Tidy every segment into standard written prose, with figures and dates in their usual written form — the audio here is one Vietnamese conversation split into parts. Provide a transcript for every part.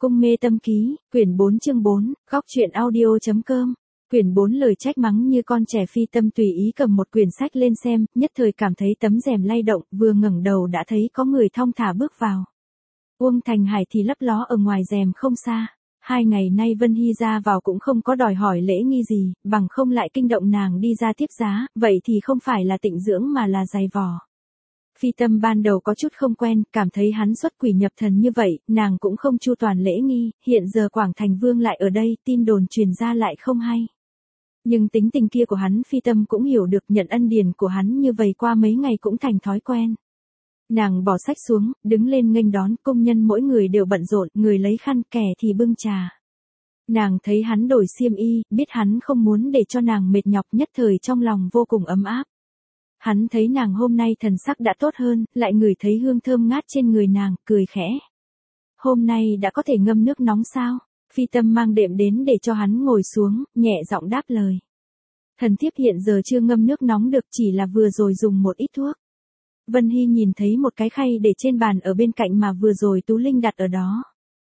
Cung mê tâm ký, quyển 4 chương 4, góc truyện audio.com. Quyển 4 lời trách mắng như con trẻ. Phi Tâm tùy ý cầm một quyển sách lên xem, nhất thời cảm thấy tấm rèm lay động, vừa ngẩng đầu đã thấy có người thong thả bước vào. Uông Thành Hải thì lấp ló ở ngoài rèm không xa. 2 ngày nay Vân Hy ra vào cũng không có đòi hỏi lễ nghi gì, bằng không lại kinh động nàng đi ra tiếp giá, vậy thì không phải là tịnh dưỡng mà là giày vò. Phi Tâm ban đầu có chút không quen, cảm thấy hắn xuất quỷ nhập thần như vậy, nàng cũng không chu toàn lễ nghi, hiện giờ Quảng Thành Vương lại ở đây, tin đồn truyền ra lại không hay. Nhưng tính tình kia của hắn Phi Tâm cũng hiểu được, nhận ân điển của hắn như vậy qua mấy ngày cũng thành thói quen. Nàng bỏ sách xuống, đứng lên nghênh đón, công nhân mỗi người đều bận rộn, người lấy khăn, kẻ thì bưng trà. Nàng thấy hắn đổi xiêm y, biết hắn không muốn để cho nàng mệt nhọc, nhất thời trong lòng vô cùng ấm áp. Hắn thấy nàng hôm nay thần sắc đã tốt hơn, lại ngửi thấy hương thơm ngát trên người nàng, cười khẽ. Hôm nay đã có thể ngâm nước nóng sao? Phi Tâm mang đệm đến để cho hắn ngồi xuống, nhẹ giọng đáp lời. Thần thiếp hiện giờ chưa ngâm nước nóng được, chỉ là vừa rồi dùng một ít thuốc. Vân Hy nhìn thấy một cái khay để trên bàn ở bên cạnh mà vừa rồi Tú Linh đặt ở đó.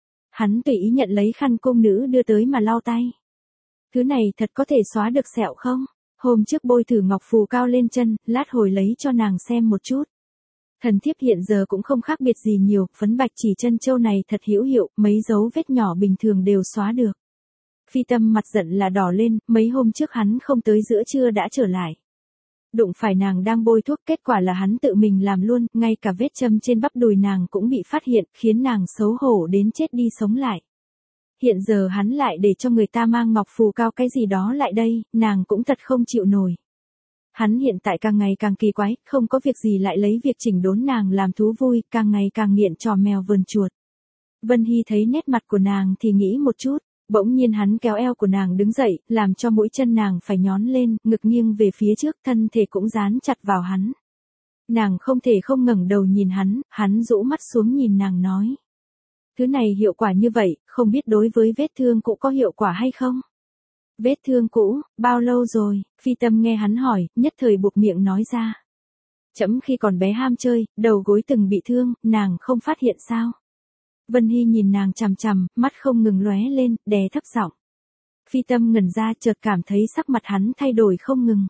Hắn tùy ý nhận lấy khăn cung nữ đưa tới mà lau tay. Thứ này thật có thể xóa được sẹo không? Hôm trước bôi thử ngọc phù cao lên chân, lát hồi lấy cho nàng xem một chút. Thần thiếp hiện giờ cũng không khác biệt gì nhiều, phấn bạch chỉ chân châu này thật hữu hiệu, mấy dấu vết nhỏ bình thường đều xóa được. Phi Tâm mặt giận là đỏ lên, mấy hôm trước hắn không tới giữa trưa đã trở lại. Đụng phải nàng đang bôi thuốc, kết quả là hắn tự mình làm luôn, ngay cả vết châm trên bắp đùi nàng cũng bị phát hiện, khiến nàng xấu hổ đến chết đi sống lại. Hiện giờ hắn lại để cho người ta mang ngọc phù cao cái gì đó lại đây, nàng cũng thật không chịu nổi. Hắn hiện tại càng ngày càng kỳ quái, không có việc gì lại lấy việc chỉnh đốn nàng làm thú vui, càng ngày càng nghiện trò mèo vườn chuột. Vân Hy thấy nét mặt của nàng thì nghĩ một chút, bỗng nhiên hắn kéo eo của nàng đứng dậy, làm cho mũi chân nàng phải nhón lên, ngực nghiêng về phía trước, thân thể cũng dán chặt vào hắn. Nàng không thể không ngẩng đầu nhìn hắn rũ mắt xuống nhìn nàng nói. Thứ này hiệu quả như vậy, không biết đối với vết thương cũ có hiệu quả hay không? Vết thương cũ, bao lâu rồi? Phi Tâm nghe hắn hỏi, nhất thời buộc miệng nói ra. Trẫm khi còn bé ham chơi, đầu gối từng bị thương, nàng không phát hiện sao? Vân Hy nhìn nàng chằm chằm, mắt không ngừng lóe lên, đè thấp giọng. Phi Tâm ngẩn ra, chợt cảm thấy sắc mặt hắn thay đổi không ngừng.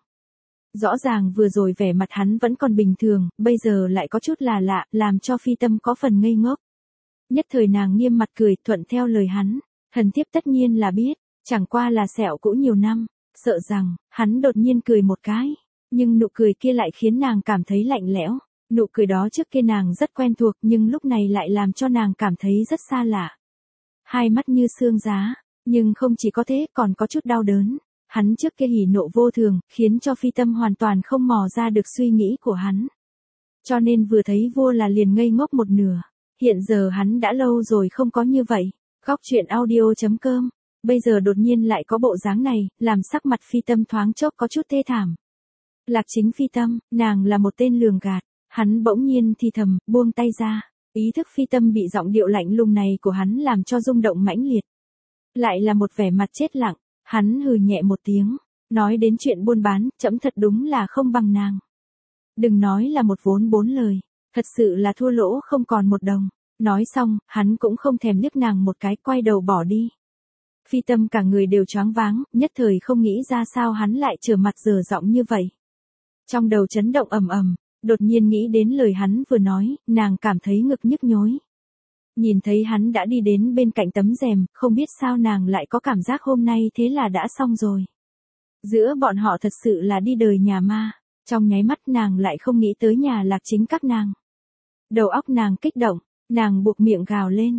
Rõ ràng vừa rồi vẻ mặt hắn vẫn còn bình thường, bây giờ lại có chút là lạ, làm cho Phi Tâm có phần ngây ngốc. Nhất thời nàng nghiêm mặt cười, thuận theo lời hắn. Thần thiếp tất nhiên là biết, chẳng qua là sẹo cũ nhiều năm, sợ rằng, hắn đột nhiên cười một cái. Nhưng nụ cười kia lại khiến nàng cảm thấy lạnh lẽo. Nụ cười đó trước kia nàng rất quen thuộc nhưng lúc này lại làm cho nàng cảm thấy rất xa lạ. Hai mắt như xương giá, nhưng không chỉ có thế còn có chút đau đớn. Hắn trước kia hỉ nộ vô thường, khiến cho Phi Tâm hoàn toàn không mò ra được suy nghĩ của hắn. Cho nên vừa thấy vua là liền ngây ngốc một nửa. Hiện giờ hắn đã lâu rồi không có như vậy. Góc truyện audio.com. Bây giờ đột nhiên lại có bộ dáng này, làm sắc mặt Phi Tâm thoáng chốc có chút thê thảm. Lạc Chính Phi Tâm, nàng là một tên lường gạt. Hắn bỗng nhiên thì thầm, buông tay ra. Ý thức Phi Tâm bị giọng điệu lạnh lùng này của hắn làm cho rung động mãnh liệt. Lại là một vẻ mặt chết lặng, hắn hừ nhẹ một tiếng. Nói đến chuyện buôn bán, trẫm thật đúng là không bằng nàng. Đừng nói là một vốn 4 lời. Thật sự là thua lỗ không còn một đồng. Nói xong, hắn cũng không thèm liếc nàng một cái, quay đầu bỏ đi. Phi Tâm cả người đều choáng váng, nhất thời không nghĩ ra sao hắn lại trở mặt dở giọng như vậy. Trong đầu chấn động ầm ầm, đột nhiên nghĩ đến lời hắn vừa nói, nàng cảm thấy ngực nhức nhối. Nhìn thấy hắn đã đi đến bên cạnh tấm rèm, không biết sao nàng lại có cảm giác hôm nay thế là đã xong rồi. Giữa bọn họ thật sự là đi đời nhà ma, trong nháy mắt nàng lại không nghĩ tới nhà Lạc Chính các nàng. Đầu óc nàng kích động, nàng buộc miệng gào lên.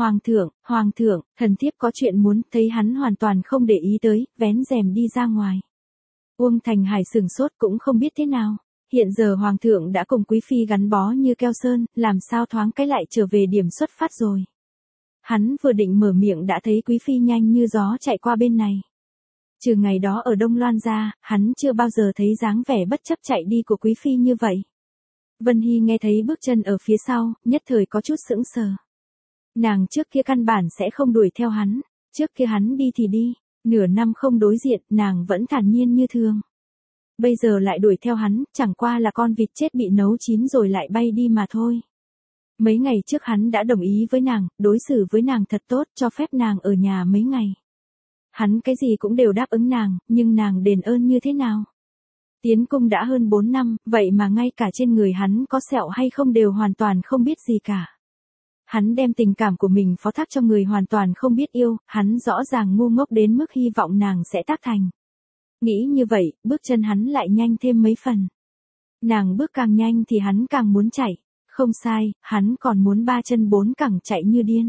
Hoàng thượng, thần thiếp có chuyện muốn, thấy hắn hoàn toàn không để ý tới, vén rèm đi ra ngoài. Uông Thành Hải sừng sốt cũng không biết thế nào. Hiện giờ Hoàng thượng đã cùng Quý Phi gắn bó như keo sơn, làm sao thoáng cái lại trở về điểm xuất phát rồi. Hắn vừa định mở miệng đã thấy Quý Phi nhanh như gió chạy qua bên này. Trừ ngày đó ở Đông Loan ra, hắn chưa bao giờ thấy dáng vẻ bất chấp chạy đi của Quý Phi như vậy. Vân Hy nghe thấy bước chân ở phía sau, nhất thời có chút sững sờ. Nàng trước kia căn bản sẽ không đuổi theo hắn, trước kia hắn đi thì đi, nửa năm không đối diện, nàng vẫn thản nhiên như thường. Bây giờ lại đuổi theo hắn, chẳng qua là con vịt chết bị nấu chín rồi lại bay đi mà thôi. Mấy ngày trước hắn đã đồng ý với nàng, đối xử với nàng thật tốt, cho phép nàng ở nhà mấy ngày. Hắn cái gì cũng đều đáp ứng nàng, nhưng nàng đền ơn như thế nào? Tiến cung đã hơn 4 năm, vậy mà ngay cả trên người hắn có sẹo hay không đều hoàn toàn không biết gì cả. Hắn đem tình cảm của mình phó thác cho người hoàn toàn không biết yêu, hắn rõ ràng ngu ngốc đến mức hy vọng nàng sẽ tác thành. Nghĩ như vậy, bước chân hắn lại nhanh thêm mấy phần. Nàng bước càng nhanh thì hắn càng muốn chạy. Không sai, hắn còn muốn 3 chân 4 cẳng chạy như điên.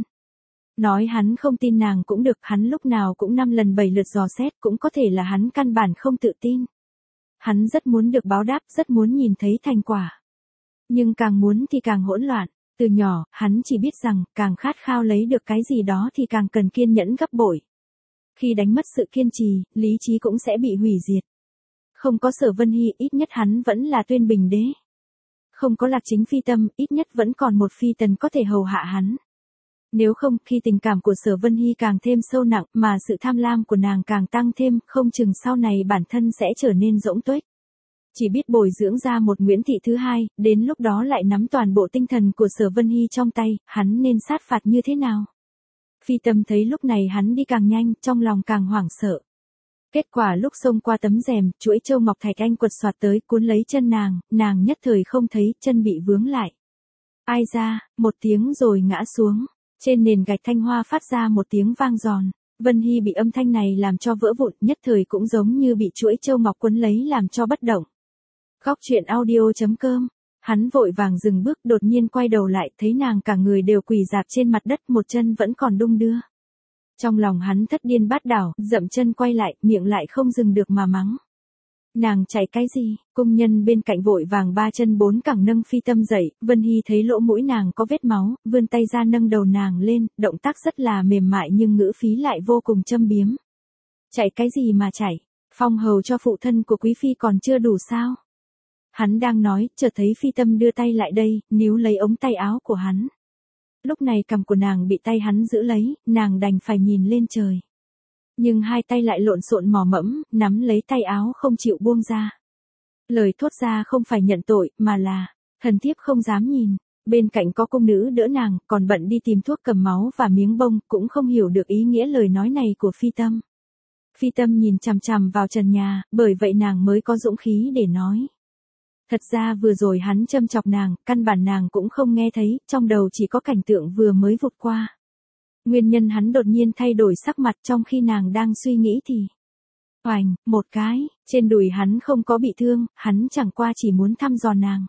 Nói hắn không tin nàng cũng được, hắn lúc nào cũng 5 lần 7 lượt dò xét, cũng có thể là hắn căn bản không tự tin. Hắn rất muốn được báo đáp, rất muốn nhìn thấy thành quả. Nhưng càng muốn thì càng hỗn loạn. Từ nhỏ, hắn chỉ biết rằng, càng khát khao lấy được cái gì đó thì càng cần kiên nhẫn gấp bội. Khi đánh mất sự kiên trì, lý trí cũng sẽ bị hủy diệt. Không có Sở Vân Hy, ít nhất hắn vẫn là Tuyên Bình Đế. Không có Lạc Chính phi tâm, ít nhất vẫn còn một phi tần có thể hầu hạ hắn. Nếu không, khi tình cảm của Sở Vân Hy càng thêm sâu nặng, mà sự tham lam của nàng càng tăng thêm, không chừng sau này bản thân sẽ trở nên rỗng tuếch. Chỉ biết bồi dưỡng ra một Nguyễn Thị thứ hai, đến lúc đó lại nắm toàn bộ tinh thần của Sở Vân Hy trong tay, hắn nên sát phạt như thế nào? Phi tâm thấy lúc này hắn đi càng nhanh, trong lòng càng hoảng sợ. Kết quả lúc xông qua tấm rèm, chuỗi châu ngọc thạch anh quật xoạt tới cuốn lấy chân nàng nhất thời không thấy, chân bị vướng lại. Ai ra, một tiếng rồi ngã xuống. Trên nền gạch thanh hoa phát ra một tiếng vang giòn. Vân Hy bị âm thanh này làm cho vỡ vụn, nhất thời cũng giống như bị chuỗi châu ngọc quấn lấy làm cho bất động. Góc truyện audio.com. Hắn vội vàng dừng bước, đột nhiên quay đầu lại, thấy nàng cả người đều quỳ rạp trên mặt đất, một chân vẫn còn đung đưa. Trong lòng hắn thất điên bát đảo, dậm chân quay lại, miệng lại không dừng được mà mắng. Nàng chạy cái gì? Cung nhân bên cạnh vội vàng 3 chân 4 cẳng nâng Phi tâm dậy, Vân Hy thấy lỗ mũi nàng có vết máu, vươn tay ra nâng đầu nàng lên, động tác rất là mềm mại nhưng ngữ khí lại vô cùng châm biếm. Chạy cái gì mà chạy? Phong hầu cho phụ thân của quý phi còn chưa đủ sao? Hắn đang nói, chợt thấy Phi tâm đưa tay lại đây, níu lấy ống tay áo của hắn. Lúc này cằm của nàng bị tay hắn giữ lấy, nàng đành phải nhìn lên trời. Nhưng hai tay lại lộn xộn mò mẫm, nắm lấy tay áo không chịu buông ra. Lời thốt ra không phải nhận tội, mà là, thần thiếp không dám nhìn. Bên cạnh có cung nữ đỡ nàng, còn bận đi tìm thuốc cầm máu và miếng bông, cũng không hiểu được ý nghĩa lời nói này của Phi tâm. Phi tâm nhìn chằm chằm vào trần nhà, bởi vậy nàng mới có dũng khí để nói. Thật ra vừa rồi hắn châm chọc nàng, căn bản nàng cũng không nghe thấy, trong đầu chỉ có cảnh tượng vừa mới vụt qua. Nguyên nhân hắn đột nhiên thay đổi sắc mặt trong khi nàng đang suy nghĩ thì. Oành, một cái, trên đùi hắn không có bị thương, hắn chẳng qua chỉ muốn thăm dò nàng.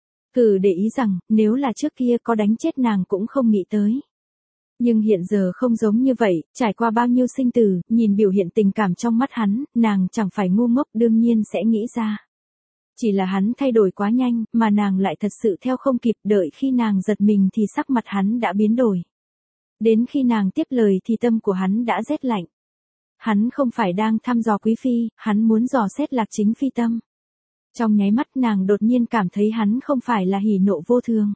Cử để ý rằng, nếu là trước kia có đánh chết nàng cũng không nghĩ tới. Nhưng hiện giờ không giống như vậy, trải qua bao nhiêu sinh tử, nhìn biểu hiện tình cảm trong mắt hắn, nàng chẳng phải ngu ngốc đương nhiên sẽ nghĩ ra. Chỉ là hắn thay đổi quá nhanh, mà nàng lại thật sự theo không kịp, đợi khi nàng giật mình thì sắc mặt hắn đã biến đổi. Đến khi nàng tiếp lời thì tâm của hắn đã rét lạnh. Hắn không phải đang thăm dò quý phi, hắn muốn dò xét Lạc Chính phi tâm. Trong nháy mắt nàng đột nhiên cảm thấy hắn không phải là hỉ nộ vô thường.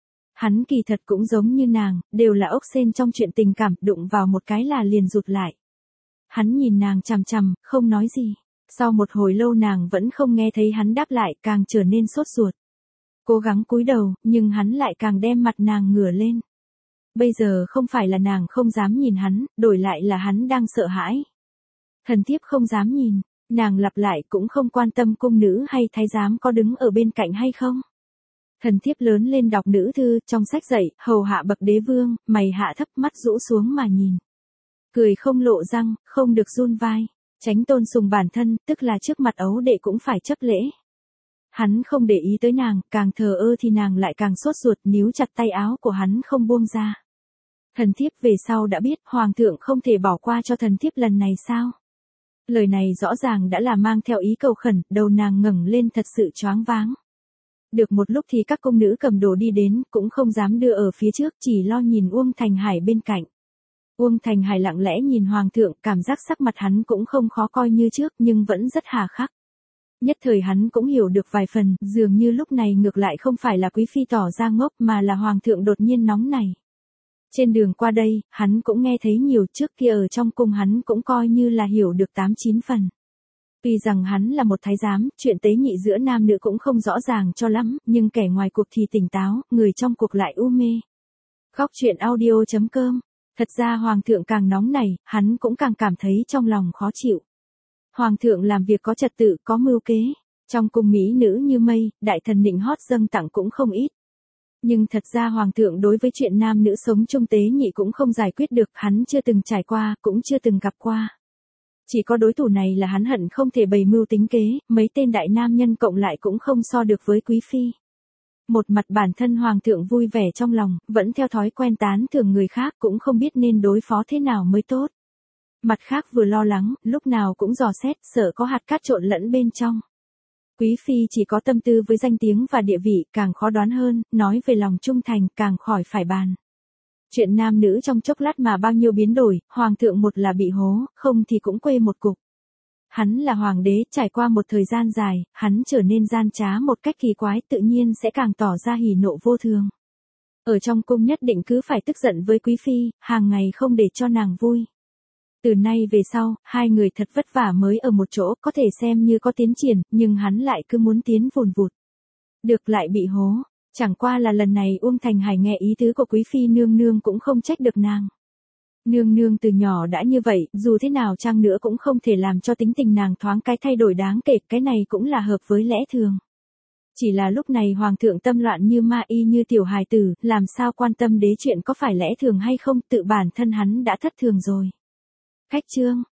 Hắn kỳ thật cũng giống như nàng, đều là ốc sên trong chuyện tình cảm, đụng vào một cái là liền rụt lại. Hắn nhìn nàng chằm chằm, không nói gì. Sau một hồi lâu nàng vẫn không nghe thấy hắn đáp lại, càng trở nên sốt ruột. Cố gắng cúi đầu, nhưng hắn lại càng đem mặt nàng ngửa lên. Bây giờ không phải là nàng không dám nhìn hắn, đổi lại là hắn đang sợ hãi. Thần thiếp không dám nhìn, nàng lặp lại cũng không quan tâm cung nữ hay thái giám có đứng ở bên cạnh hay không. Thần thiếp lớn lên đọc nữ thư, trong sách dạy, hầu hạ bậc đế vương, mày hạ thấp mắt rũ xuống mà nhìn. Cười không lộ răng, không được run vai. Tránh tôn sùng bản thân, tức là trước mặt ấu đệ cũng phải chấp lễ. Hắn không để ý tới nàng, càng thờ ơ thì nàng lại càng sốt ruột, níu chặt tay áo của hắn không buông ra. Thần thiếp về sau đã biết, hoàng thượng không thể bỏ qua cho thần thiếp lần này sao? Lời này rõ ràng đã là mang theo ý cầu khẩn, đầu nàng ngẩng lên thật sự choáng váng. Được một lúc thì các cung nữ cầm đồ đi đến, cũng không dám đưa ở phía trước, chỉ lo nhìn Uông Thành Hải bên cạnh. Uông Thành Hải lặng lẽ nhìn hoàng thượng, cảm giác sắc mặt hắn cũng không khó coi như trước, nhưng vẫn rất hà khắc. Nhất thời hắn cũng hiểu được vài phần, dường như lúc này ngược lại không phải là quý phi tỏ ra ngốc mà là hoàng thượng đột nhiên nóng này. Trên đường qua đây, hắn cũng nghe thấy nhiều, trước kia ở trong cung hắn cũng coi như là hiểu được 8-9 phần. Tuy rằng hắn là một thái giám, chuyện tế nhị giữa nam nữ cũng không rõ ràng cho lắm, nhưng kẻ ngoài cuộc thì tỉnh táo, người trong cuộc lại u mê. Góc truyện audio.com. Thật ra hoàng thượng càng nóng nảy, hắn cũng càng cảm thấy trong lòng khó chịu. Hoàng thượng làm việc có trật tự, có mưu kế. Trong cung mỹ nữ như mây, đại thần nịnh hót dâng tặng cũng không ít. Nhưng thật ra hoàng thượng đối với chuyện nam nữ sống chung tế nhị cũng không giải quyết được, hắn chưa từng trải qua, cũng chưa từng gặp qua. Chỉ có đối thủ này là hắn hận không thể bày mưu tính kế, mấy tên đại nam nhân cộng lại cũng không so được với quý phi. Một mặt bản thân hoàng thượng vui vẻ trong lòng, vẫn theo thói quen tán thưởng người khác, cũng không biết nên đối phó thế nào mới tốt. Mặt khác vừa lo lắng, lúc nào cũng dò xét, sợ có hạt cát trộn lẫn bên trong. Quý phi chỉ có tâm tư với danh tiếng và địa vị, càng khó đoán hơn, nói về lòng trung thành, càng khỏi phải bàn. Chuyện nam nữ trong chốc lát mà bao nhiêu biến đổi, hoàng thượng một là bị hố, không thì cũng quê một cục. Hắn là hoàng đế, trải qua một thời gian dài, hắn trở nên gian trá một cách kỳ quái, tự nhiên sẽ càng tỏ ra hỉ nộ vô thường. Ở trong cung nhất định cứ phải tức giận với quý phi, hàng ngày không để cho nàng vui. Từ nay về sau, hai người thật vất vả mới ở một chỗ, có thể xem như có tiến triển, nhưng hắn lại cứ muốn tiến vùn vụt. Được lại bị hố, chẳng qua là lần này Uông Thành Hải nghe ý tứ của quý phi nương nương cũng không trách được nàng. Nương nương từ nhỏ đã như vậy, dù thế nào chăng nữa cũng không thể làm cho tính tình nàng thoáng cái thay đổi đáng kể, cái này cũng là hợp với lẽ thường. Chỉ là lúc này hoàng thượng tâm loạn như ma y như tiểu hài tử, làm sao quan tâm đến chuyện có phải lẽ thường hay không, tự bản thân hắn đã thất thường rồi. Khách chương